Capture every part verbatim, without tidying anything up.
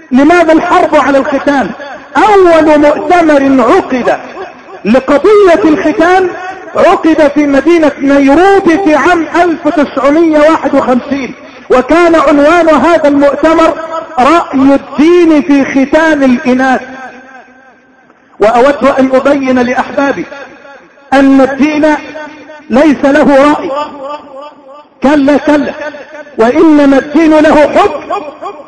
لماذا الحرب على الختان؟ اول مؤتمر عقد لقضية الختان عقد في مدينة نيروبي في عام ألف وتسعمائة وواحد وخمسين، وكان عنوان هذا المؤتمر رأي الدين في ختان الإناث. وأود أن أبين لأحبابي أن الدين ليس له رأي، كلا كلا، وإنما الدين له حكم،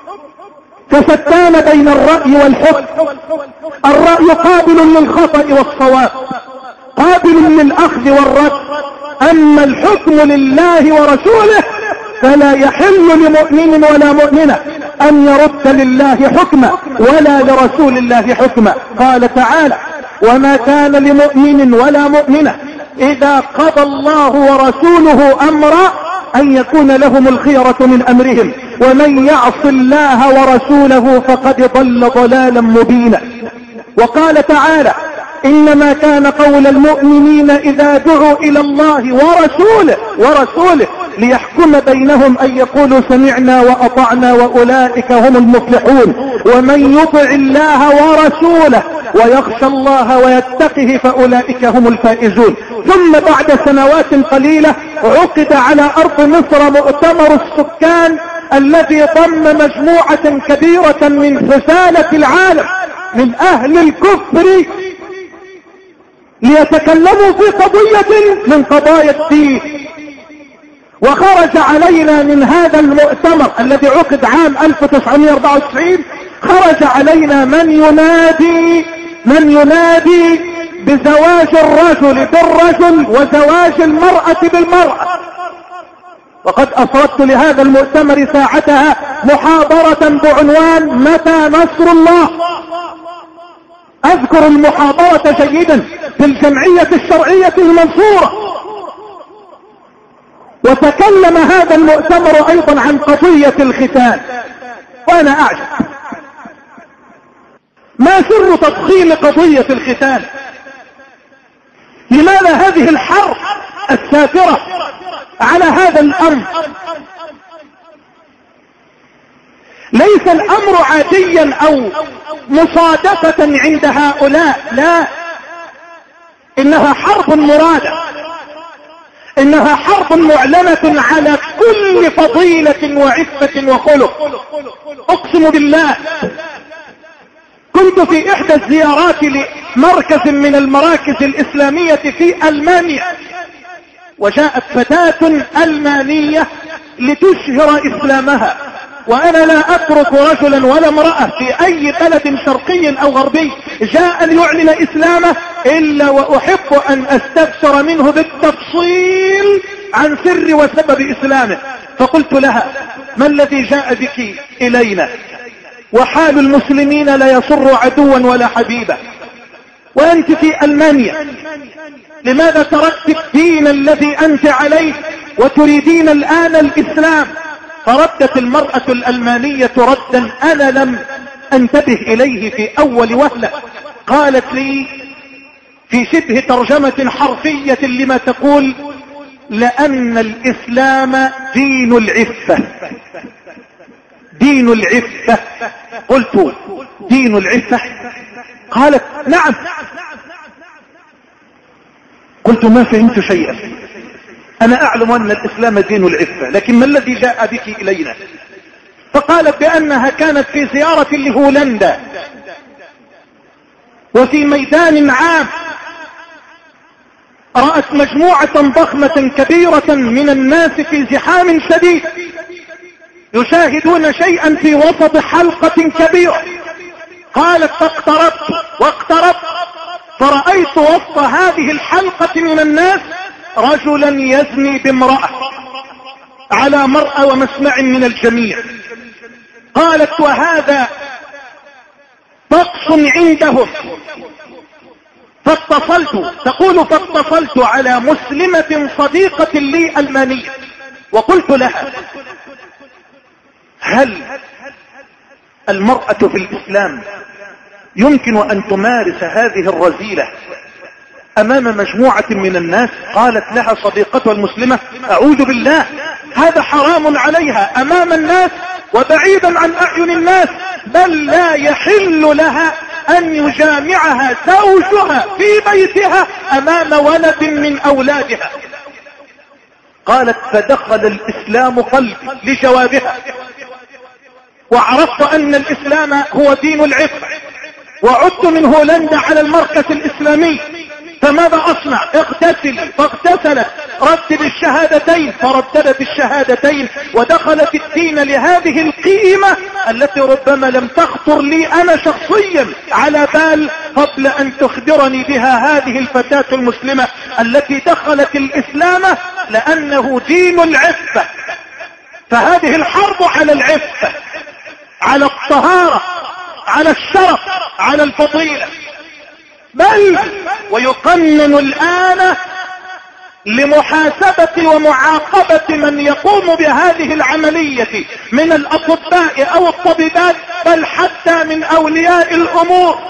فشتان بين الرأي والحكم. الرأي قابل للخطأ والصواب، قابل للأخذ والرد، أما الحكم لله ورسوله فلا يحل لمؤمن ولا مؤمنة أن يرد لله حكما ولا لرسول الله حكما. قال تعالى: وما كان لمؤمن ولا مؤمنة إذا قضى الله ورسوله أمرا أن يكون لهم الخيرة من أمرهم ومن يعص الله ورسوله فقد ضل ضلالا مبينا. وقال تعالى: إنما كان قول المؤمنين إذا دعوا إلى الله ورسوله ورسوله ليحكم بينهم أن يقولوا سمعنا وأطعنا وأولئك هم المفلحون، ومن يطع الله ورسوله ويخشى الله ويتقه فأولئك هم الفائزون. ثم بعد سنوات قليلة عقد على أرض مصر مؤتمر السكان الذي ضم مجموعة كبيرة من حسالة العالم من أهل الكفر ليتكلموا في قضية من قضايا الدين. وخرج علينا من هذا المؤتمر الذي عقد عام ألف وتسعمائة وأربعة وتسعين خرج علينا من ينادي من ينادي بزواج الرجل بالرجل وزواج المرأة بالمرأة. وقد أصردت لهذا المؤتمر ساعتها محاضرة بعنوان متى نصر الله. أذكر المحاضرة جيدا في الجمعية الشرعية المنصورة. وتكلم هذا المؤتمر أيضا عن قضية الختان، وأنا أعجب ما سر تضخيم قضية الختان؟ لماذا هذه الحرب السافرة على هذا الأمر؟ ليس الأمر عاديا أو مصادفة عند هؤلاء، لا، إنها حرب مرادة، إنها حرب معلنة على كل فضيلة وعفة وخلق. أقسم بالله كنت في إحدى الزيارات لمركز من المراكز الإسلامية في ألمانيا، وجاءت فتاة ألمانية لتشهر إسلامها، وأنا لا أترك رجلا ولا امرأة في أي بلد شرقي أو غربي جاء ليعلن إسلامه إلا وأحب أن أستفسر منه بالتفصيل عن سر وسبب إسلامه. فقلت لها: ما الذي جاء بك إلينا؟ وحال المسلمين لا يسر عدوا ولا حبيبا، وأنت في ألمانيا، لماذا تركت الدين الذي أنت عليه وتريدين الآن الإسلام؟ فردت المرأة الألمانية ردا أنا لم أنتبه إليه في أول وهلة. قالت لي في شبه ترجمة حرفية لما تقول: لأن الإسلام دين العفة. دين العفة. قلت: دين العفة؟ قالت: نعم. قلت: ما فهمت شيئا، أنا أعلم أن الإسلام دين العفة، لكن ما الذي جاء بك إلينا؟ فقالت بأنها كانت في زيارة لهولندا، وفي ميدان عام رأت مجموعة ضخمة كبيرة من الناس في زحام شديد يشاهدون شيئا في وسط حلقة كبيرة. قالت: فاقتربت واقتربت فرأيت وسط هذه الحلقة من الناس رجلا يزني بامرأة على مرأى ومسمع من الجميع. قالت: وهذا طقس عندهم. فاتصلت، تقول فاتصلت على مسلمة صديقة لي ألمانية وقلت لها: هل المرأة في الإسلام يمكن أن تمارس هذه الرذيلة أمام مجموعة من الناس؟ قالت لها صديقتها المسلمة: أعوذ بالله، هذا حرام عليها أمام الناس وبعيدا عن أعين الناس، بل لا يحل لها ان يجامعها زوجها في بيتها امام ولد من اولادها. قالت فدخل الاسلام قلبي لجوابها، وعرفت ان الاسلام هو دين العفة، وعدت من هولندا على المركز الاسلامي، فماذا اصنع؟ اغتسلي، فاغتسلت، ردد الشهادتين، فرددت الشهادتين، ودخلت الدين لهذه القيمة التي ربما لم تخطر لي انا شخصيا على بال قبل ان تخبرني بها هذه الفتاة المسلمة التي دخلت الاسلام لانه دين العفة. فهذه الحرب على العفة، على الطهارة، على الشرف، على الفضيلة، بل ويقنن الآن لمحاسبة ومعاقبة من يقوم بهذه العملية من الأطباء أو الطبيبات، بل حتى من أولياء الأمور.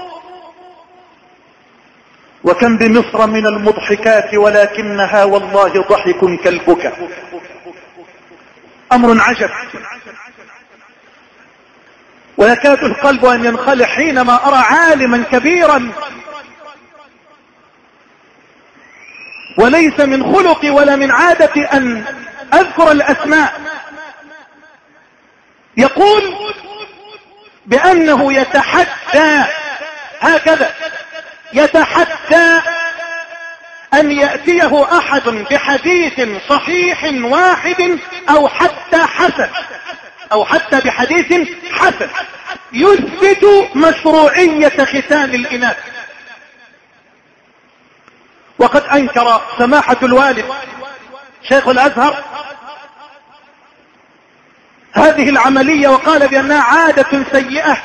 وكم بمصر من المضحكات ولكنها والله ضحك كالبكاء. أمر عجب، ويكاد القلب أن ينخلع حينما أرى عالما كبيرا وليس من خلقي ولا من عادتي أن أذكر الأسماء يقول بأنه يتحدى، هكذا يتحدى أن يأتيه أحد بحديث صحيح واحد أو حتى حسن أو حتى بحديث حسن يثبت مشروعية ختان الإناث. وقد أنكر سماحة الوالد شيخ الأزهر هذه العملية وقال بأنها عادة سيئة،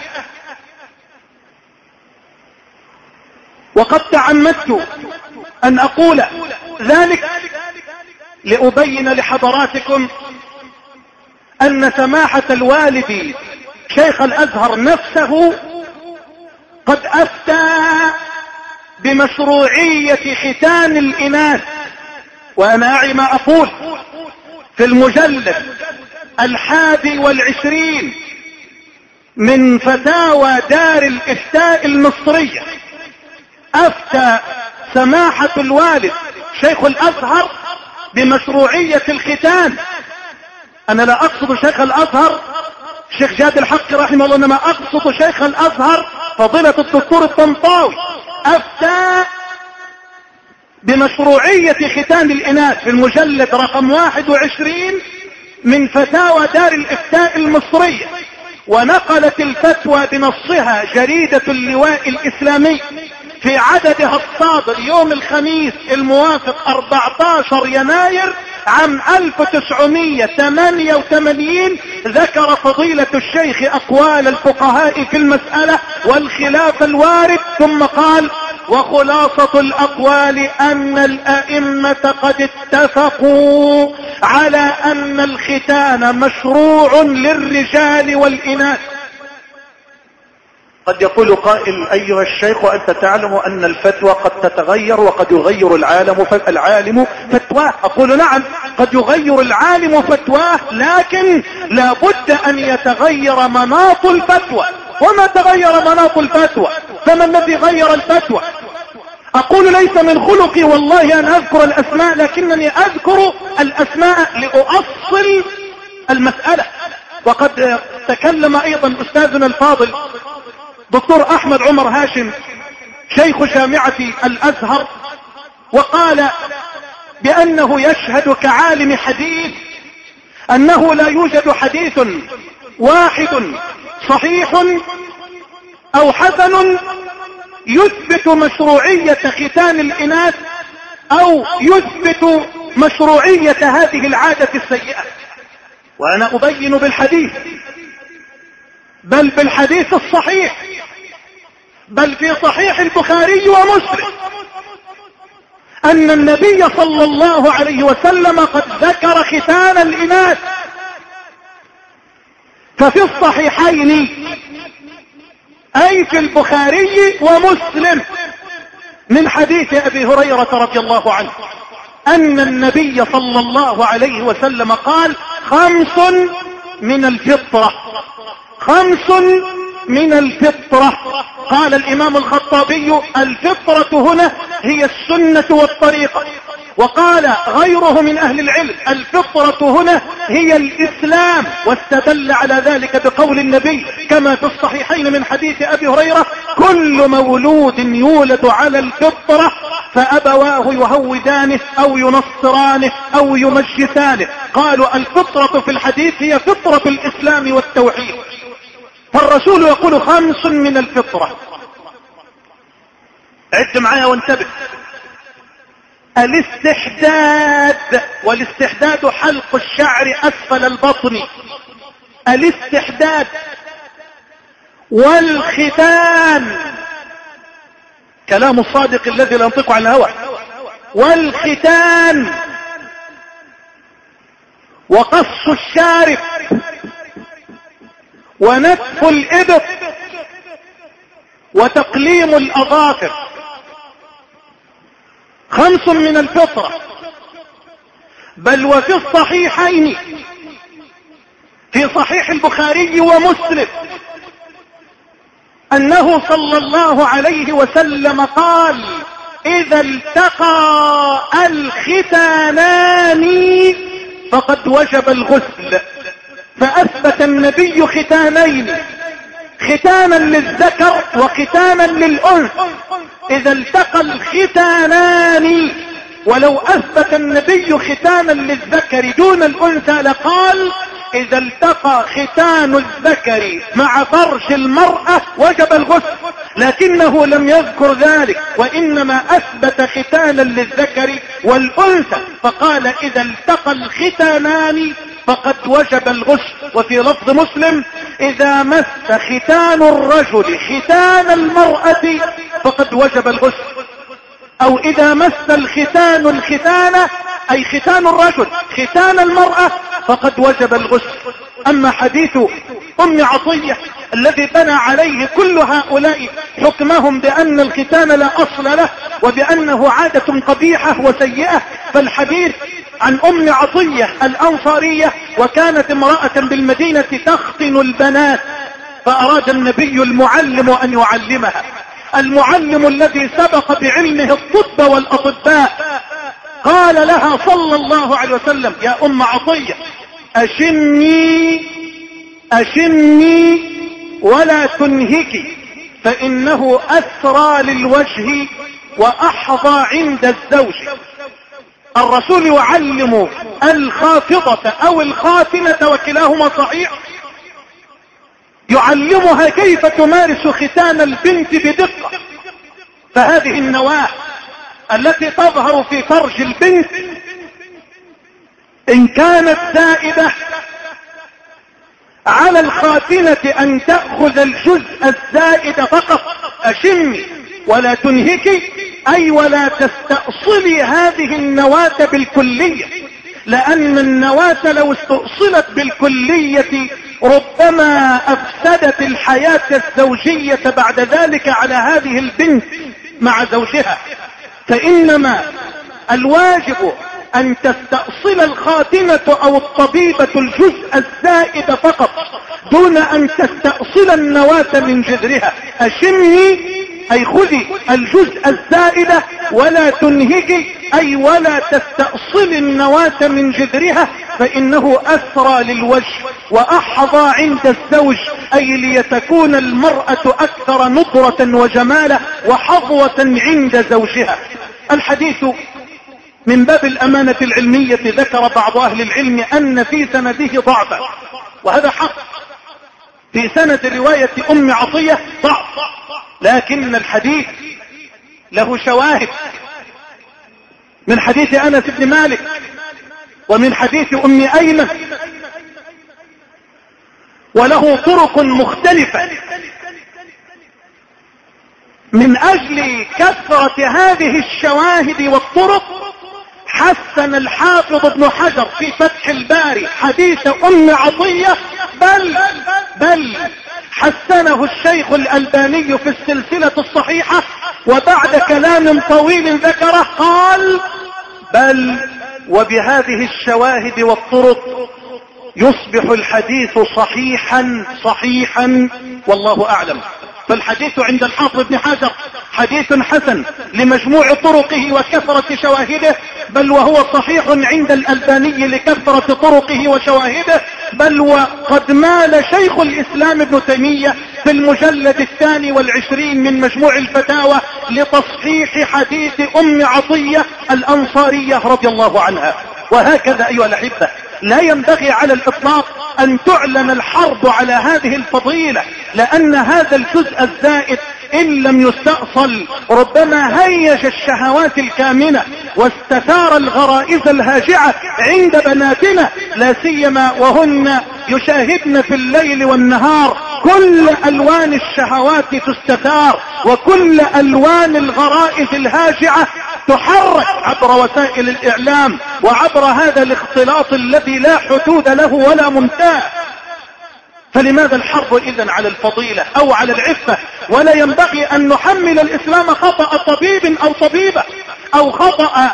وقد تعمدت أن أقول ذلك لأبين لحضراتكم أن سماحة الوالد شيخ الأزهر نفسه قد أفتى بمشروعية ختان الإناث، وأنا أعي ما أقول. في المجلد الحادي والعشرين من فتاوى دار الإفتاء المصرية أفتى سماحة الوالد شيخ الأزهر بمشروعية الختان. أنا لا أقصد شيخ الأزهر شيخ جاد الحق رحمه الله، إنما أقصد شيخ الأزهر فضيلة الدكتور الطنطاوي أفتى بمشروعية ختان الإناث في المجلد رقم واحد وعشرين من فتاوى دار الإفتاء المصرية، ونقلت الفتوى بنصها جريدة اللواء الإسلامي في عددها الصادر يوم الخميس الموافق أربعة عشر يناير عام ألف وتسعمائة وثمانية وثمانين. ذكر فضيلة الشيخ أقوال الفقهاء في المسألة والخلاف الوارد، ثم قال: وخلاصة الأقوال أن الأئمة قد اتفقوا على أن الختان مشروع للرجال والإناث. قد يقول قائل: أيها الشيخ وأنت تعلم أن الفتوى قد تتغير وقد يغير العالم العالم فتواه. أقول: نعم، قد يغير العالم فتواه، لكن لا بد أن يتغير مناط الفتوى. وما تغير مناط الفتوى؟ فما الذي غير الفتوى؟ أقول: ليس من خلقي والله أن أذكر الأسماء، لكنني أذكر الأسماء لأؤصل المسألة. وقد تكلم أيضا أستاذنا الفاضل دكتور أحمد عمر هاشم شيخ جامعة الأزهر، وقال بأنه يشهد كعالم حديث أنه لا يوجد حديث واحد صحيح أو حسن يثبت مشروعية ختان الإناث أو يثبت مشروعية هذه العادة السيئة. وأنا أبين بالحديث، بل بالحديث الصحيح، بل في صحيح البخاري ومسلم، أن النبي صلى الله عليه وسلم قد ذكر ختان الإناث. ففي الصحيحين أي في البخاري ومسلم من حديث أبي هريرة رضي الله عنه أن النبي صلى الله عليه وسلم قال: خمس من الفطرة، خمس من الفطرة. قال الامام الخطابي الفطرة هنا هي السنة والطريقة. وقال غيره من اهل العلم الفطرة هنا هي الاسلام، واستدل على ذلك بقول النبي كما في الصحيحين من حديث ابي هريرة: كل مولود يولد على الفطرة فابواه يهودانه او ينصرانه او يمجسانه. قالوا الفطرة في الحديث هي فطرة الاسلام والتوحيد. فالرسول يقول خمس من الفطرة. عد معايا وانتبه: الاستحداد، والاستحداد حلق الشعر اسفل البطن، الاستحداد، والختان، كلام الصادق الذي لا ينطق عن الهوى، والختان، وقص الشارب، ونتف الإبط، وتقليم الأظافر. خمس من الفطرة. بل وفي الصحيحين في صحيح البخاري ومسلم أنه صلى الله عليه وسلم قال: إذا التقى الختانان فقد وجب الغسل. فأثبت النبي ختانين: ختانا للذكر وختانا للأنثى. إذا التقى الختانان، ولو أثبت النبي ختانا للذكر دون الأنثى لقال: إذا التقى ختان الذكر مع فرج المرأة وجب الغسل، لكنه لم يذكر ذلك، وإنما أثبت ختانا للذكر والأنثى فقال: إذا التقى الختانان فقد وجب الغسل. وفي لفظ مسلم: إذا مس ختان الرجل ختان المرأة فقد وجب الغسل، أو إذا مس الختان الختان أي ختان الرجل ختان المرأة فقد وجب الغسل. أما حديث أم عطية الذي بنى عليه كل هؤلاء حكمهم بأن الختان لا أصل له وبأنه عادة قبيحة وسيئة، فالحديث عن أم عطية الأنصارية: وكانت امرأة بالمدينة تختن البنات، فأراد النبي المعلم أن يعلمها، المعلم الذي سبق بعلمه الطب والأطباء، قال لها صلى الله عليه وسلم: يا أم عطية، أشمي أشمي ولا تنهكي، فإنه أسرى للوجه وأحظى عند الزوج. الرسول يعلم الخافضة أو الخاتنة وكلاهما صحيح، يعلمها كيف تمارس ختان البنت بدقة. فهذه النواة التي تظهر في فرج البنت إن كانت زائدة على الخاتنة أن تأخذ الجزء الزائد فقط. أشمي ولا تنهكي أي ولا تستأصلي هذه النواة بالكلية، لأن النواة لو استأصلت بالكلية ربما أفسدت الحياة الزوجية بعد ذلك على هذه البنت مع زوجها. فإنما الواجب أن تستأصل الخاتنة أو الطبيبة الجزء الزائد فقط دون أن تستأصل النواة من جذرها. أشمي أي خذي الجزء الزائد، ولا تنهكي أي ولا تستأصل النواة من جذرها، فإنه أسرى للوجه وأحظى عند الزوج، أي ليتكون المرأة أكثر نضرة وجمالا وحظوة عند زوجها. الحديث من باب الأمانة العلمية ذكر بعض أهل العلم أن في سنده ضعفا، وهذا حق، في سند رواية أم عطية ضعف، لكن الحديث له شواهد من حديث أنس بن مالك ومن حديث أم أيمن، وله طرق مختلفة. من أجل كثرة هذه الشواهد والطرق حسن الحافظ ابن حجر في فتح الباري حديث أم عطية، بل بل حسنه الشيخ الألباني في السلسلة الصحيحة، وبعد كلام طويل ذكره قال: بل وبهذه الشواهد والطرق يصبح الحديث صحيحا صحيحا والله أعلم. فالحديث عند الحافظ بن حجر حديث حسن لمجموع طرقه وكثرة شواهده، بل وهو صحيح عند الألباني لكثرة طرقه وشواهده، بل وقد مال شيخ الإسلام ابن تيمية في المجلد الثاني والعشرين من مجموع الفتاوى لتصحيح حديث أم عطية الأنصارية رضي الله عنها. وهكذا أيها الأحبة لا ينبغي على الإطلاق أن تعلن الحرب على هذه الفضيلة، لأن هذا الجزء الزائد إن لم يستأصل ربما هيج الشهوات الكامنة واستثار الغرائز الهاجعة عند بناتنا، لا سيما وهن يشاهدن في الليل والنهار كل ألوان الشهوات تستثار، وكل ألوان الغرائز الهاجعة تحرك عبر وسائل الإعلام وعبر هذا الاختلاط الذي لا حدود له ولا منتهى. فلماذا الحرب إذن على الفضيلة أو على العفة؟ ولا ينبغي أن نحمل الإسلام خطأ طبيب أو طبيبة أو خطأ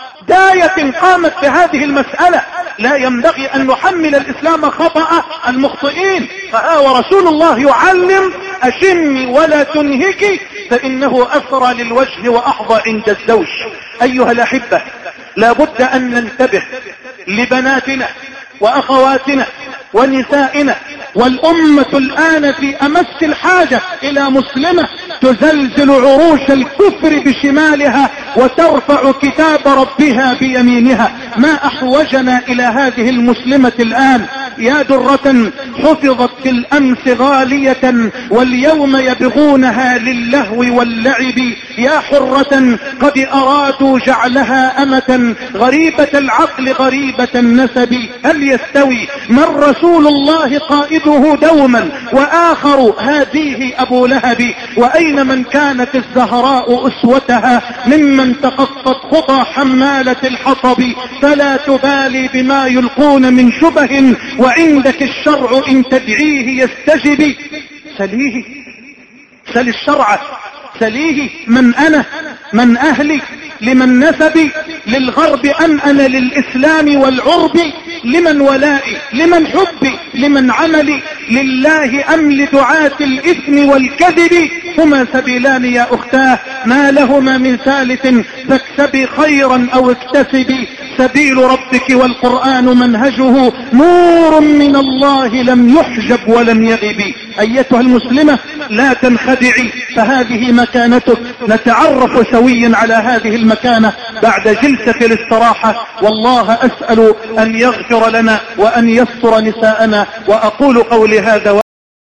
داية قامت بهذه المسألة. لا ينبغي أن نحمل الإسلام خطأ المخطئين. فها ورسول الله يعلم أشمي ولا تنهكي فإنه أثرى للوجه وأحظى عند الزوج. أيها الأحبة لا بد أن ننتبه لبناتنا وأخواتنا ونسائنا، والأمة الآن في أمس الحاجة إلى مسلمة تزلزل عروش الكفر بشمالها وترفع كتاب ربها بيمينها. ما أحوجنا إلى هذه المسلمة الآن؟ يا درة حفظت في الأمس غالية واليوم يبغونها للهو واللعب، يا حرة قد أرادوا جعلها أمة غريبة العقل غريبة النسب. هل يستوي من رسول الله قائده دوما وآخر هاديه أبو لهب؟ وأين من كانت الزهراء أسوتها ممن تخطت خطى حمالة الحطب؟ فلا تبالي بما يلقون من شبه وعندك الشرع إن تدعيه يستجب. سليه، سل الشرع، سليه من أنا، من أهلي، لمن نسبي، للغرب أم أنا للإسلام والعرب؟ لمن ولائي، لمن حبي، لمن عملي، لله أم لدعاة الإثم والكذب؟ هما سبيلان يا أختاه ما لهما من ثالث، فاكسبي خيرا أو اكتسبي. سبيل ربك والقرآن منهجه نور من الله لم يحجب ولم يغب. أيتها المسلمة لا تنخدعي، فهذه مكانتك. نتعرف سويا على هذه المكانة بعد جلسة الاستراحة، والله أسأل أن يغفر لنا وأن يستر نساءنا. وأقول قولي هذا.